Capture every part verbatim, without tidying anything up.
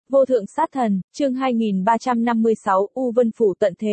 Vô thượng sát thần, chương hai nghìn ba trăm năm mươi sáu, U Vân Phủ tận thế.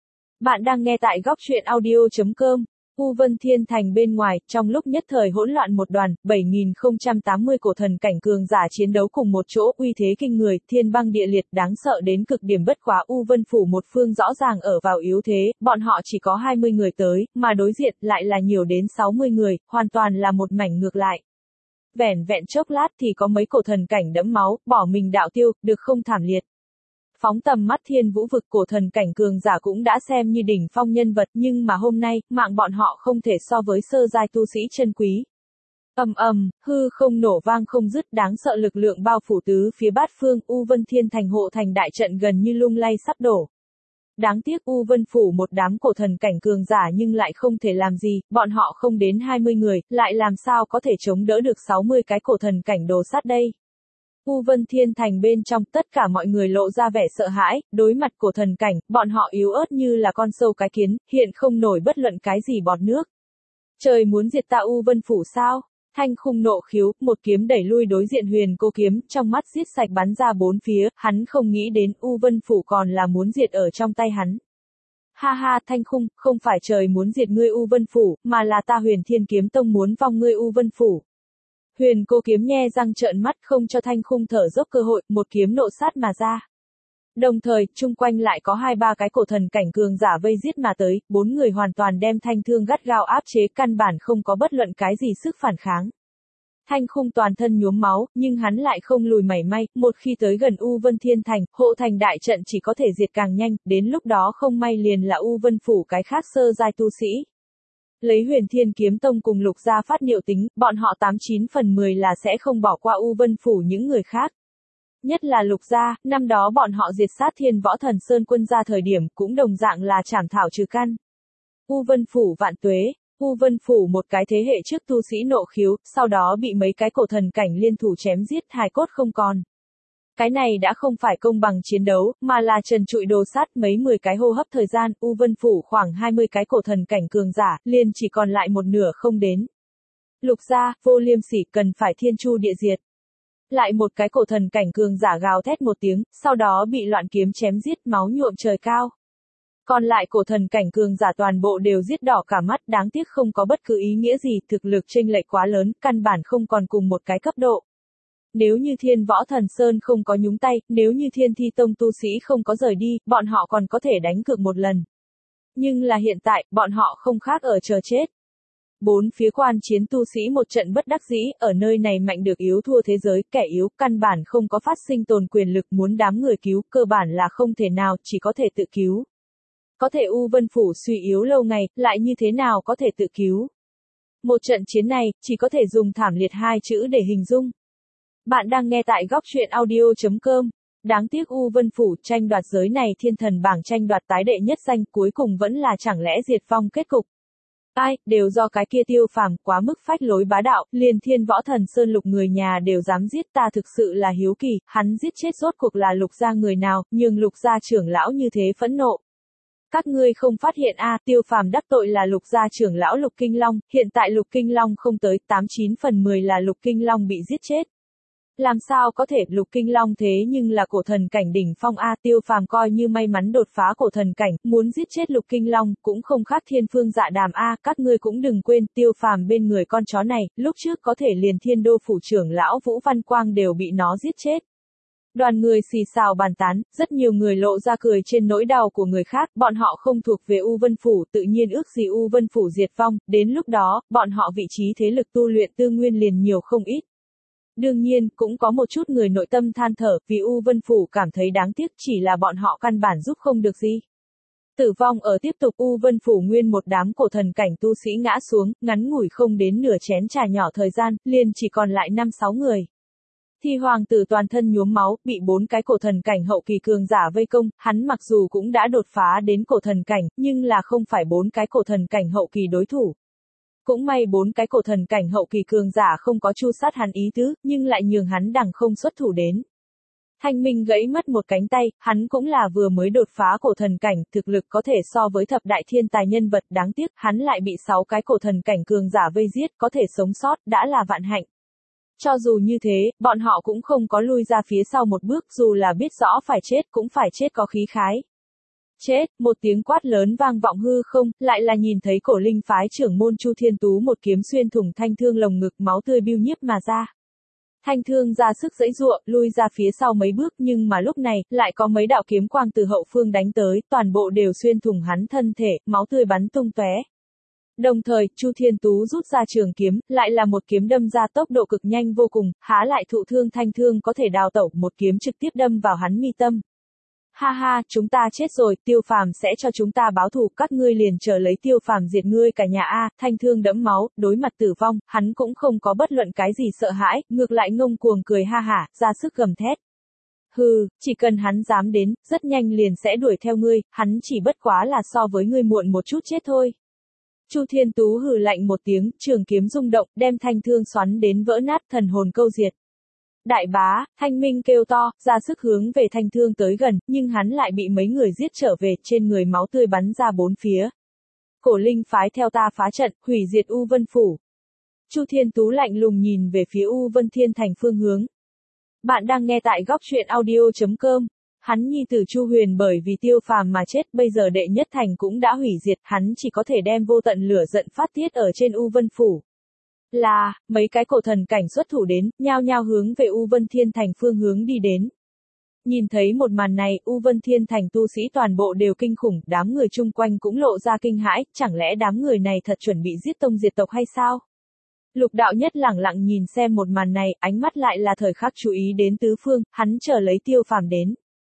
Bạn đang nghe tại góc truyện audio chấm com. U Vân Thiên Thành bên ngoài, trong lúc nhất thời hỗn loạn một đoàn, bảy nghìn không trăm tám mươi cổ thần cảnh cường giả chiến đấu cùng một chỗ, uy thế kinh người, thiên băng địa liệt, đáng sợ đến cực điểm. Bất quá U Vân Phủ một phương rõ ràng ở vào yếu thế, bọn họ chỉ có hai mươi người tới, mà đối diện lại là nhiều đến sáu mươi người, hoàn toàn là một mảnh ngược lại. Vẻn vẹn chốc lát thì có mấy cổ thần cảnh đẫm máu, bỏ mình đạo tiêu, được không thảm liệt. Phóng tầm mắt thiên vũ vực, cổ thần cảnh cường giả cũng đã xem như đỉnh phong nhân vật, nhưng mà hôm nay, mạng bọn họ không thể so với sơ giai tu sĩ chân quý. Ầm ầm, hư không nổ vang không dứt, đáng sợ lực lượng bao phủ tứ phía bát phương, U Vân Thiên Thành hộ thành đại trận gần như lung lay sắp đổ. Đáng tiếc U Vân Phủ một đám cổ thần cảnh cường giả nhưng lại không thể làm gì, bọn họ không đến hai mươi người, lại làm sao có thể chống đỡ được sáu mươi cái cổ thần cảnh đồ sát đây. U Vân Thiên Thành bên trong, tất cả mọi người lộ ra vẻ sợ hãi, đối mặt cổ thần cảnh, bọn họ yếu ớt như là con sâu cái kiến, hiện không nổi bất luận cái gì bọt nước. Trời muốn diệt ta U Vân Phủ sao? Thanh Khung nộ khiếu, một kiếm đẩy lui đối diện Huyền Cô kiếm, trong mắt giết sạch bắn ra bốn phía, hắn không nghĩ đến U Vân Phủ còn là muốn diệt ở trong tay hắn. Ha ha, Thanh Khung, không phải trời muốn diệt ngươi U Vân Phủ, mà là ta Huyền Thiên Kiếm Tông muốn vong ngươi U Vân Phủ. Huyền Cô kiếm nhe răng trợn mắt, không cho Thanh Khung thở dốc cơ hội, một kiếm nộ sát mà ra. Đồng thời, chung quanh lại có hai ba cái cổ thần cảnh cường giả vây giết mà tới, bốn người hoàn toàn đem Thanh Thương gắt gao áp chế, căn bản không có bất luận cái gì sức phản kháng. Thanh Khung toàn thân nhuốm máu, nhưng hắn lại không lùi mảy may, một khi tới gần U Vân Thiên Thành, hộ thành đại trận chỉ có thể diệt càng nhanh, đến lúc đó không may liền là U Vân Phủ cái khác sơ giai tu sĩ. Lấy Huyền Thiên Kiếm Tông cùng Lục gia phát niệu tính, bọn họ tám chín phần mười là sẽ không bỏ qua U Vân Phủ những người khác. Nhất là Lục gia, năm đó bọn họ diệt sát Thiên Võ Thần Sơn quân gia thời điểm, cũng đồng dạng là trảm thảo trừ căn. U Vân Phủ vạn tuế, U Vân Phủ một cái thế hệ trước tu sĩ nộ khiếu, sau đó bị mấy cái cổ thần cảnh liên thủ chém giết, hài cốt không còn. Cái này đã không phải công bằng chiến đấu, mà là trần trụi đồ sát, mấy mười cái hô hấp thời gian, U Vân Phủ khoảng hai mươi cái cổ thần cảnh cường giả, liền chỉ còn lại một nửa không đến. Lục gia, vô liêm sỉ, cần phải thiên chu địa diệt. Lại một cái cổ thần cảnh cường giả gào thét một tiếng, sau đó bị loạn kiếm chém giết, máu nhuộm trời cao. Còn lại cổ thần cảnh cường giả toàn bộ đều giết đỏ cả mắt, đáng tiếc không có bất cứ ý nghĩa gì, thực lực chênh lệch quá lớn, căn bản không còn cùng một cái cấp độ. Nếu như Thiên Võ Thần Sơn không có nhúng tay, nếu như Thiên Thi Tông tu sĩ không có rời đi, bọn họ còn có thể đánh cược một lần. Nhưng là hiện tại, bọn họ không khác ở chờ chết. Bốn phía quan chiến tu sĩ một trận bất đắc dĩ, ở nơi này mạnh được yếu thua thế giới, kẻ yếu, căn bản không có phát sinh tồn quyền lực, muốn đám người cứu, cơ bản là không thể nào, chỉ có thể tự cứu. Có thể U Vân Phủ suy yếu lâu ngày, lại như thế nào có thể tự cứu. Một trận chiến này, chỉ có thể dùng thảm liệt hai chữ để hình dung. Bạn đang nghe tại góc truyện audio chấm com. Đáng tiếc U Vân Phủ tranh đoạt giới này thiên thần bảng tranh đoạt tái đệ nhất danh, cuối cùng vẫn là chẳng lẽ diệt vong kết cục. Ai, đều do cái kia Tiêu Phàm quá mức phách lối bá đạo, liền Thiên Võ Thần Sơn Lục người nhà đều dám giết, ta thực sự là hiếu kỳ, hắn giết chết rốt cuộc là Lục gia người nào, nhưng Lục gia trưởng lão như thế phẫn nộ. Các ngươi không phát hiện a, à, Tiêu Phàm đắc tội là Lục gia trưởng lão Lục Kinh Long, hiện tại Lục Kinh Long không tới, tám chín phần mười là Lục Kinh Long bị giết chết. Làm sao có thể, Lục Kinh Long thế nhưng là cổ thần cảnh đỉnh phong a, Tiêu Phàm coi như may mắn đột phá cổ thần cảnh, muốn giết chết Lục Kinh Long, cũng không khác Thiên Phương Dạ Đàm a, các ngươi cũng đừng quên, Tiêu Phàm bên người con chó này, lúc trước có thể liền Thiên Đô phủ trưởng lão Vũ Văn Quang đều bị nó giết chết. Đoàn người xì xào bàn tán, rất nhiều người lộ ra cười trên nỗi đau của người khác, bọn họ không thuộc về U Vân Phủ, tự nhiên ước gì U Vân Phủ diệt vong, đến lúc đó, bọn họ vị trí thế lực tu luyện tư nguyên liền nhiều không ít. Đương nhiên, cũng có một chút người nội tâm than thở, vì U Vân Phủ cảm thấy đáng tiếc, chỉ là bọn họ căn bản giúp không được gì. Tử vong ở tiếp tục, U Vân Phủ nguyên một đám cổ thần cảnh tu sĩ ngã xuống, ngắn ngủi không đến nửa chén trà nhỏ thời gian, liền chỉ còn lại năm sáu người. Thi hoàng tử toàn thân nhuốm máu, bị bốn cái cổ thần cảnh hậu kỳ cường giả vây công, hắn mặc dù cũng đã đột phá đến cổ thần cảnh, nhưng là không phải bốn cái cổ thần cảnh hậu kỳ đối thủ. Cũng may bốn cái cổ thần cảnh hậu kỳ cường giả không có chu sát hắn ý tứ, nhưng lại nhường hắn đằng không xuất thủ đến. Thanh Minh gãy mất một cánh tay, hắn cũng là vừa mới đột phá cổ thần cảnh, thực lực có thể so với thập đại thiên tài nhân vật, đáng tiếc, hắn lại bị sáu cái cổ thần cảnh cường giả vây giết, có thể sống sót, đã là vạn hạnh. Cho dù như thế, bọn họ cũng không có lui ra phía sau một bước, dù là biết rõ phải chết cũng phải chết có khí khái. Chết, một tiếng quát lớn vang vọng hư không, lại là nhìn thấy cổ linh phái trưởng môn Chu Thiên Tú một kiếm xuyên thủng Thanh Thương lồng ngực, máu tươi biêu nhiếp mà ra. Thanh Thương ra sức giãy giụa, lui ra phía sau mấy bước, nhưng mà lúc này, lại có mấy đạo kiếm quang từ hậu phương đánh tới, toàn bộ đều xuyên thủng hắn thân thể, máu tươi bắn tung tóe. Đồng thời, Chu Thiên Tú rút ra trường kiếm, lại là một kiếm đâm ra tốc độ cực nhanh vô cùng, há lại thụ thương Thanh Thương có thể đào tẩu, một kiếm trực tiếp đâm vào hắn mi tâm. Ha ha, chúng ta chết rồi, Tiêu Phàm sẽ cho chúng ta báo thù, các ngươi liền chờ lấy Tiêu Phàm diệt ngươi cả nhà a. Thanh Thương đẫm máu, đối mặt tử vong, hắn cũng không có bất luận cái gì sợ hãi, ngược lại ngông cuồng cười ha hả, ra sức gầm thét. Hừ, chỉ cần hắn dám đến, rất nhanh liền sẽ đuổi theo ngươi, hắn chỉ bất quá là so với ngươi muộn một chút chết thôi. Chu Thiên Tú hừ lạnh một tiếng, trường kiếm rung động, đem Thanh Thương xoắn đến vỡ nát, thần hồn câu diệt. Đại bá, Thanh Minh kêu to, ra sức hướng về Thanh Thương tới gần, nhưng hắn lại bị mấy người giết trở về, trên người máu tươi bắn ra bốn phía. Cổ linh phái theo ta phá trận, hủy diệt U Vân Phủ. Chu Thiên Tú lạnh lùng nhìn về phía U Vân Thiên Thành phương hướng. Bạn đang nghe tại góc truyện audio chấm com. Hắn nhi tử Chu Huyền bởi vì Tiêu Phàm mà chết, bây giờ đệ nhất thành cũng đã hủy diệt, hắn chỉ có thể đem vô tận lửa giận phát tiết ở trên U Vân Phủ. Là, mấy cái cổ thần cảnh xuất thủ đến, nhao nhao hướng về U Vân Thiên Thành phương hướng đi đến. Nhìn thấy một màn này, U Vân Thiên Thành tu sĩ toàn bộ đều kinh khủng, đám người chung quanh cũng lộ ra kinh hãi, chẳng lẽ đám người này thật chuẩn bị giết tông diệt tộc hay sao? Lục đạo nhất lẳng lặng nhìn xem một màn này, ánh mắt lại là thời khắc chú ý đến tứ phương, hắn chờ lấy Tiêu Phàm đến.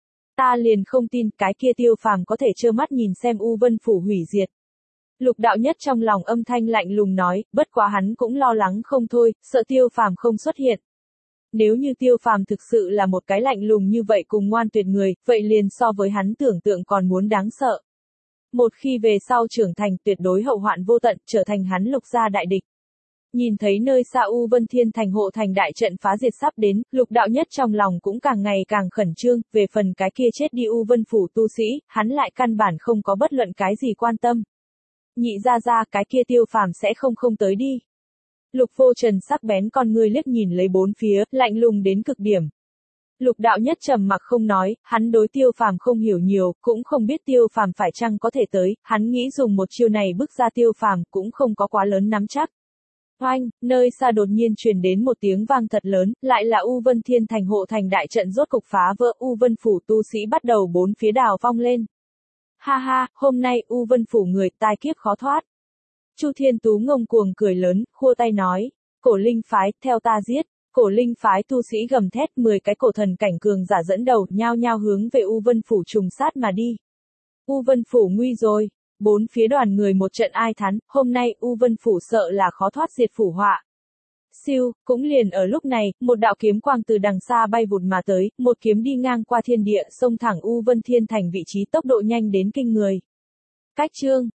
Ta liền không tin cái kia Tiêu Phàm có thể trơ mắt nhìn xem U Vân Phủ hủy diệt. Lục đạo nhất trong lòng âm thanh lạnh lùng nói, bất quá hắn cũng lo lắng không thôi, sợ Tiêu Phàm không xuất hiện. Nếu như Tiêu Phàm thực sự là một cái lạnh lùng như vậy cùng ngoan tuyệt người, vậy liền so với hắn tưởng tượng còn muốn đáng sợ. Một khi về sau trưởng thành, tuyệt đối hậu hoạn vô tận, trở thành hắn Lục gia đại địch. Nhìn thấy nơi xa U Vân Thiên Thành hộ thành đại trận phá diệt sắp đến, lục đạo nhất trong lòng cũng càng ngày càng khẩn trương, về phần cái kia chết đi U Vân Phủ tu sĩ, hắn lại căn bản không có bất luận cái gì quan tâm. Nhị ra ra, cái kia Tiêu Phàm sẽ không không tới đi. Lục Vô Trần sắc bén con ngươi liếc nhìn lấy bốn phía, lạnh lùng đến cực điểm. Lục đạo nhất trầm mặc không nói, hắn đối Tiêu Phàm không hiểu nhiều, cũng không biết Tiêu Phàm phải chăng có thể tới, hắn nghĩ dùng một chiêu này bức ra Tiêu Phàm cũng không có quá lớn nắm chắc. Oanh, nơi xa đột nhiên truyền đến một tiếng vang thật lớn, lại là U Vân Thiên Thành hộ thành đại trận rốt cục phá vỡ, U Vân Phủ tu sĩ bắt đầu bốn phía đào vong lên. Ha ha, hôm nay U Vân Phủ người tai kiếp khó thoát. Chu Thiên Tú ngông cuồng cười lớn, khua tay nói, cổ linh phái, theo ta giết. Cổ linh phái tu sĩ gầm thét, mười cái cổ thần cảnh cường giả dẫn đầu, nhao nhao hướng về U Vân Phủ trùng sát mà đi. U Vân Phủ nguy rồi. Bốn phía đoàn người một trận ai thán, hôm nay U Vân Phủ sợ là khó thoát diệt phủ họa. Siêu, cũng liền ở lúc này, một đạo kiếm quang từ đằng xa bay vụt mà tới, một kiếm đi ngang qua thiên địa, xông thẳng U Vân Thiên Thành vị trí, tốc độ nhanh đến kinh người. Cách chương